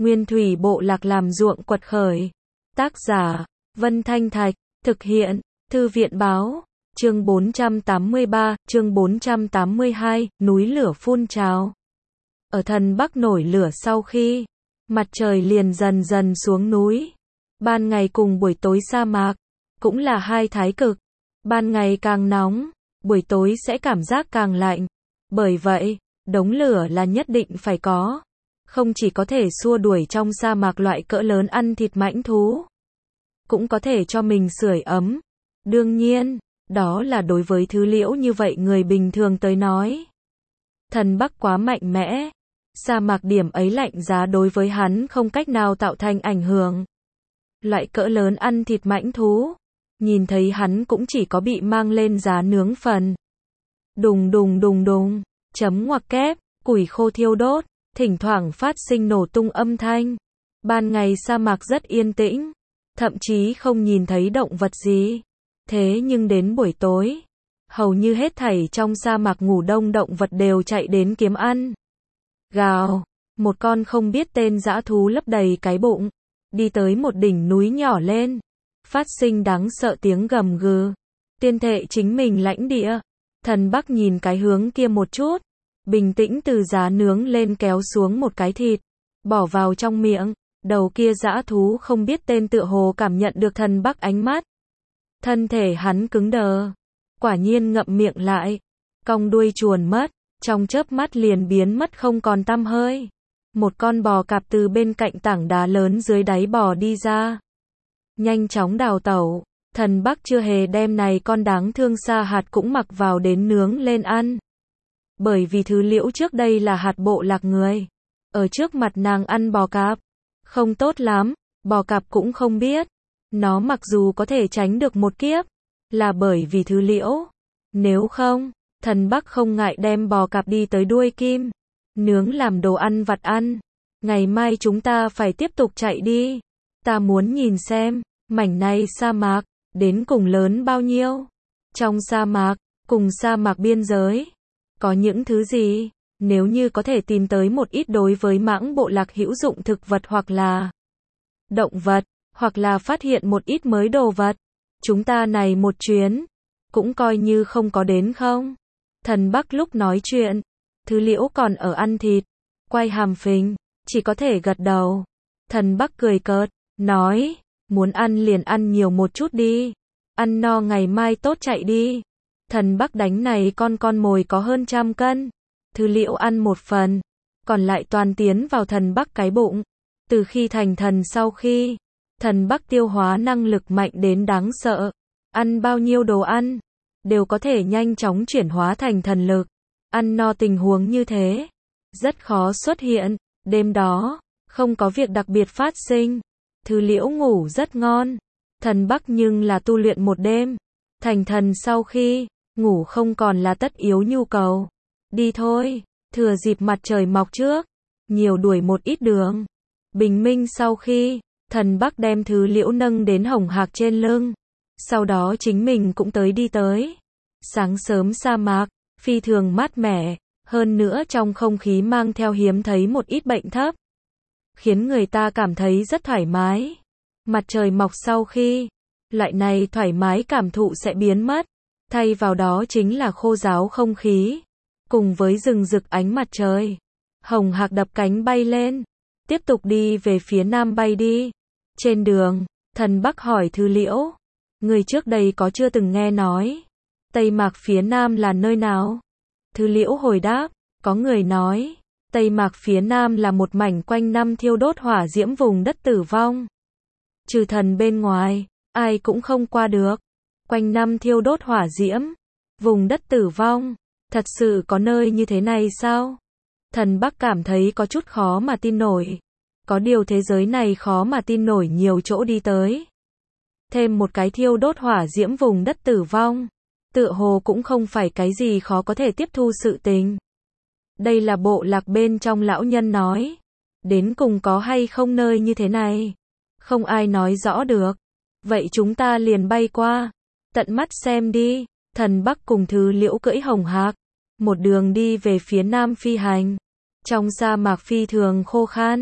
Nguyên thủy bộ lạc làm ruộng quật khởi. Tác giả, Vân Thanh Thạch, thực hiện, Thư viện báo, chương 483, chương 482, núi lửa phun trào. Ở thần Bắc nổi lửa sau khi, mặt trời liền dần dần xuống núi. Ban ngày cùng buổi tối sa mạc, cũng là hai thái cực. Ban ngày càng nóng, buổi tối sẽ cảm giác càng lạnh. Bởi vậy, đống lửa là nhất định phải có. Không chỉ có thể xua đuổi trong sa mạc loại cỡ lớn ăn thịt mãnh thú, cũng có thể cho mình sưởi ấm. Đương nhiên, đó là đối với Thứ Liễu như vậy người bình thường tới nói. Thần Bắc quá mạnh mẽ, sa mạc điểm ấy lạnh giá đối với hắn không cách nào tạo thành ảnh hưởng. Loại cỡ lớn ăn thịt mãnh thú, nhìn thấy hắn cũng chỉ có bị mang lên giá nướng phần. Đùng đùng đùng đùng, chấm ngoặc kép, củi khô thiêu đốt, thỉnh thoảng phát sinh nổ tung âm thanh. Ban ngày sa mạc rất yên tĩnh, thậm chí không nhìn thấy động vật gì. Thế nhưng đến buổi tối, hầu như hết thảy trong sa mạc ngủ đông động vật đều chạy đến kiếm ăn. Gào, một con không biết tên dã thú lấp đầy cái bụng, đi tới một đỉnh núi nhỏ lên, phát sinh đáng sợ tiếng gầm gừ, tuyên thệ chính mình lãnh địa. Thần Bắc nhìn cái hướng kia một chút, bình tĩnh từ giá nướng lên kéo xuống một cái thịt, bỏ vào trong miệng. Đầu kia dã thú không biết tên tựa hồ cảm nhận được thần Bắc ánh mắt. Thân thể hắn cứng đờ, quả nhiên ngậm miệng lại, cong đuôi chuồn mất, trong chớp mắt liền biến mất không còn tăm hơi. Một con bò cạp từ bên cạnh tảng đá lớn dưới đáy bò đi ra, nhanh chóng đào tẩu. Thần Bắc chưa hề đem này con đáng thương sa hạt cũng mặc vào đến nướng lên ăn. Bởi vì Thứ Liễu trước đây là hạt bộ lạc người, ở trước mặt nàng ăn bò cạp không tốt lắm, bò cạp cũng không biết. Nó mặc dù có thể tránh được một kiếp, là bởi vì Thứ Liễu. Nếu không, thần Bắc không ngại đem bò cạp đi tới đuôi kim, nướng làm đồ ăn vặt ăn. Ngày mai chúng ta phải tiếp tục chạy đi. Ta muốn nhìn xem, mảnh này sa mạc, đến cùng lớn bao nhiêu. Trong sa mạc, cùng sa mạc biên giới, có những thứ gì? Nếu như có thể tìm tới một ít đối với mãng bộ lạc hữu dụng thực vật hoặc là động vật, hoặc là phát hiện một ít mới đồ vật, chúng ta này một chuyến, cũng coi như không có đến không? Thần Bắc lúc nói chuyện, Thứ Liễu còn ở ăn thịt, quay hàm phình, chỉ có thể gật đầu. Thần Bắc cười cợt, nói, muốn ăn liền ăn nhiều một chút đi, ăn no ngày mai tốt chạy đi. Thần Bắc đánh này con mồi có hơn 100 cân, Thứ Liễu ăn một phần, còn lại toàn tiến vào thần Bắc cái bụng. Từ khi thành thần sau khi, thần Bắc tiêu hóa năng lực mạnh đến đáng sợ, ăn bao nhiêu đồ ăn, đều có thể nhanh chóng chuyển hóa thành thần lực. Ăn no tình huống như thế, rất khó xuất hiện. Đêm đó, không có việc đặc biệt phát sinh, Thứ Liễu ngủ rất ngon. Thần Bắc nhưng là tu luyện một đêm, thành thần sau khi, ngủ không còn là tất yếu nhu cầu. Đi thôi, thừa dịp mặt trời mọc trước, nhiều đuổi một ít đường. Bình minh sau khi, thần Bắc đem Thứ Liễu nâng đến hồng hạc trên lưng, sau đó chính mình cũng đi tới. Sáng sớm sa mạc, phi thường mát mẻ, hơn nữa trong không khí mang theo hiếm thấy một ít bệnh thấp, khiến người ta cảm thấy rất thoải mái. Mặt trời mọc sau khi, loại này thoải mái cảm thụ sẽ biến mất, thay vào đó chính là khô ráo không khí, cùng với rừng rực ánh mặt trời. Hồng hạc đập cánh bay lên, tiếp tục đi về phía nam bay đi. Trên đường, thần Bắc hỏi Thứ Liễu, người trước đây có chưa từng nghe nói, Tây Mạc phía nam là nơi nào? Thứ Liễu hồi đáp, có người nói, Tây Mạc phía nam là một mảnh quanh năm thiêu đốt hỏa diễm vùng đất tử vong. Trừ thần bên ngoài, ai cũng không qua được. Quanh năm thiêu đốt hỏa diễm, vùng đất tử vong, thật sự có nơi như thế này sao? Thần Bắc cảm thấy có chút khó mà tin nổi. Có điều thế giới này khó mà tin nổi nhiều chỗ đi tới. Thêm một cái thiêu đốt hỏa diễm vùng đất tử vong, tựa hồ cũng không phải cái gì khó có thể tiếp thu sự tình. Đây là bộ lạc bên trong lão nhân nói. Đến cùng có hay không nơi như thế này? Không ai nói rõ được. Vậy chúng ta liền bay qua, tận mắt xem đi. Thần Bắc cùng Thứ Liễu cưỡi hồng hạc, một đường đi về phía nam phi hành. Trong sa mạc phi thường khô khan,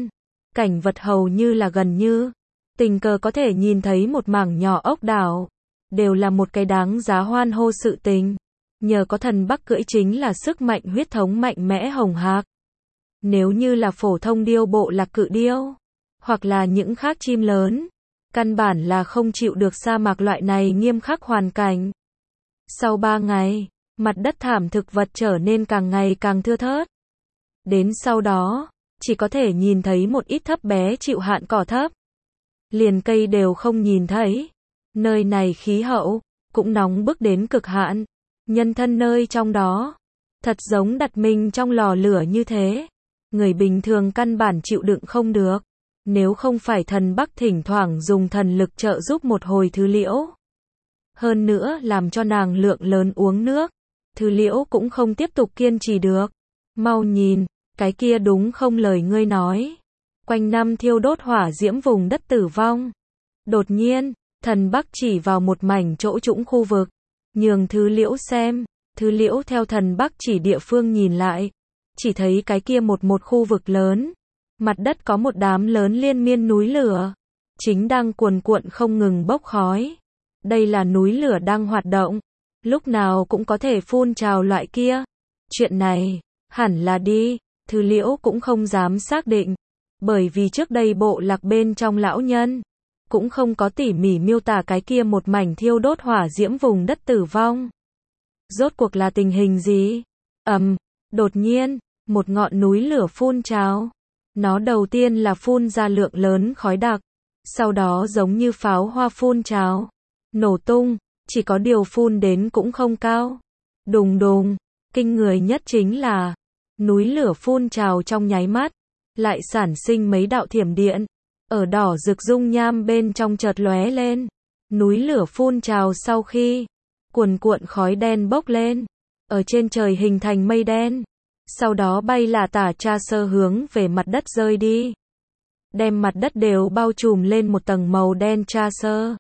cảnh vật hầu như là gần như tình cờ có thể nhìn thấy một mảng nhỏ ốc đảo, đều là một cái đáng giá hoan hô sự tình. Nhờ có thần Bắc cưỡi chính là sức mạnh huyết thống mạnh mẽ hồng hạc. Nếu như là phổ thông điêu bộ lạc cự điêu, hoặc là những khác chim lớn, căn bản là không chịu được sa mạc loại này nghiêm khắc hoàn cảnh. Sau 3 ngày, mặt đất thảm thực vật trở nên càng ngày càng thưa thớt. Đến sau đó, chỉ có thể nhìn thấy một ít thấp bé chịu hạn cỏ thấp. Liền cây đều không nhìn thấy. Nơi này khí hậu, cũng nóng bức đến cực hạn. Nhân thân nơi trong đó, thật giống đặt mình trong lò lửa như thế. Người bình thường căn bản chịu đựng không được. Nếu không phải thần Bắc thỉnh thoảng dùng thần lực trợ giúp một hồi Thứ Liễu. Hơn nữa làm cho nàng lượng lớn uống nước. Thứ Liễu cũng không tiếp tục kiên trì được. Mau nhìn, cái kia đúng không lời ngươi nói. Quanh năm thiêu đốt hỏa diễm vùng đất tử vong. Đột nhiên, thần Bắc chỉ vào một mảnh chỗ trũng khu vực. Nhường Thứ Liễu xem. Thứ Liễu theo thần Bắc chỉ địa phương nhìn lại. Chỉ thấy cái kia một khu vực lớn. Mặt đất có một đám lớn liên miên núi lửa. Chính đang cuồn cuộn không ngừng bốc khói. Đây là núi lửa đang hoạt động. Lúc nào cũng có thể phun trào loại kia. Chuyện này, hẳn là đi. Thứ Liễu cũng không dám xác định. Bởi vì trước đây bộ lạc bên trong lão nhân. Cũng không có tỉ mỉ miêu tả cái kia một mảnh thiêu đốt hỏa diễm vùng đất tử vong. Rốt cuộc là tình hình gì? Đột nhiên, một ngọn núi lửa phun trào. Nó đầu tiên là phun ra lượng lớn khói đặc. Sau đó giống như pháo hoa phun trào. Nổ tung, chỉ có điều phun đến cũng không cao. Đùng đùng, kinh người nhất chính là núi lửa phun trào trong nháy mắt, lại sản sinh mấy đạo thiểm điện, ở đỏ rực dung nham bên trong chợt lóe lên. Núi lửa phun trào sau khi cuồn cuộn khói đen bốc lên, ở trên trời hình thành mây đen, sau đó bay là tả tra sơ hướng về mặt đất rơi đi. Đem mặt đất đều bao trùm lên một tầng màu đen tra sơ.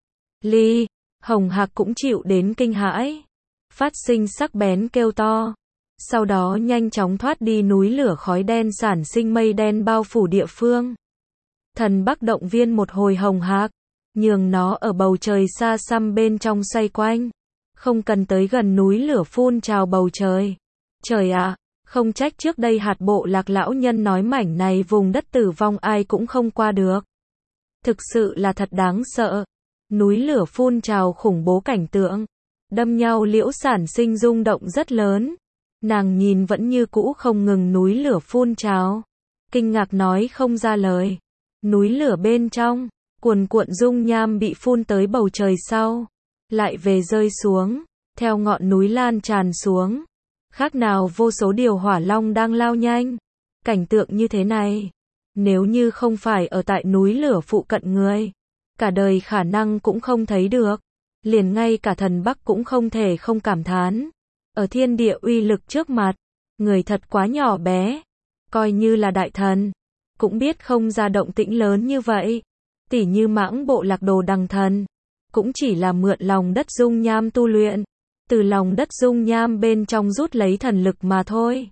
Hồng Hạc cũng chịu đến kinh hãi, phát sinh sắc bén kêu to. Sau đó nhanh chóng thoát đi núi lửa khói đen sản sinh mây đen bao phủ địa phương. Thần Bắc động viên một hồi Hồng Hạc, nhường nó ở bầu trời xa xăm bên trong xoay quanh, không cần tới gần núi lửa phun trào bầu trời. Trời ạ, không trách trước đây hạt bộ lạc lão nhân nói mảnh này vùng đất tử vong ai cũng không qua được. Thực sự là thật đáng sợ. Núi lửa phun trào khủng bố cảnh tượng, đâm nhau liễu sản sinh rung động rất lớn. Nàng nhìn vẫn như cũ không ngừng núi lửa phun trào, kinh ngạc nói không ra lời. Núi lửa bên trong, cuồn cuộn dung nham bị phun tới bầu trời sau, lại về rơi xuống, theo ngọn núi lan tràn xuống. Khác nào vô số điều hỏa long đang lao nhanh. Cảnh tượng như thế này, nếu như không phải ở tại núi lửa phụ cận người, cả đời khả năng cũng không thấy được. Liền ngay cả thần Bắc cũng không thể không cảm thán. Ở thiên địa uy lực trước mặt, người thật quá nhỏ bé. Coi như là đại thần, cũng biết không ra động tĩnh lớn như vậy. Tỉ như Mãng bộ lạc Đồ Đằng thần, cũng chỉ là mượn lòng đất dung nham tu luyện. Từ lòng đất dung nham bên trong rút lấy thần lực mà thôi.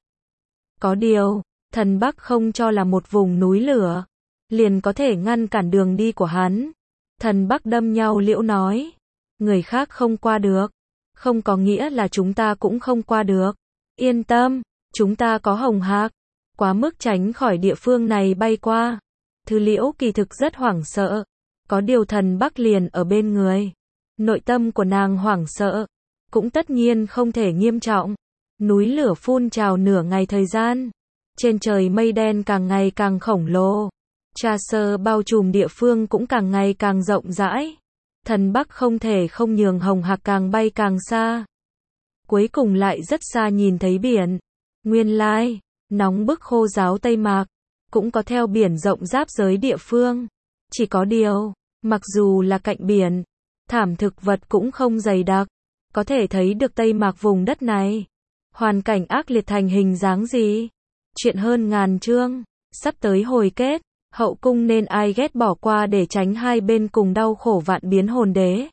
Có điều, thần Bắc không cho là một vùng núi lửa liền có thể ngăn cản đường đi của hắn. Thần Bắc đâm nhau liễu nói, người khác không qua được, không có nghĩa là chúng ta cũng không qua được. Yên tâm, chúng ta có Hồng Hạc, quá mức tránh khỏi địa phương này bay qua. Thứ Liễu kỳ thực rất hoảng sợ, có điều thần Bắc liền ở bên người. Nội tâm của nàng hoảng sợ, cũng tất nhiên không thể nghiêm trọng. Núi lửa phun trào nửa ngày thời gian, trên trời mây đen càng ngày càng khổng lồ. Tra sơ bao trùm địa phương cũng càng ngày càng rộng rãi. Thần Bắc không thể không nhường Hồng Hạc càng bay càng xa. Cuối cùng lại rất xa nhìn thấy biển. Nguyên lai, nóng bức khô ráo Tây Mạc, cũng có theo biển rộng giáp giới địa phương. Chỉ có điều, mặc dù là cạnh biển, thảm thực vật cũng không dày đặc. Có thể thấy được Tây Mạc vùng đất này, hoàn cảnh ác liệt thành hình dáng gì. Chuyện hơn ngàn chương, sắp tới hồi kết. Hậu cung nên ai ghét bỏ qua để tránh hai bên cùng đau khổ vạn biến hồn đế.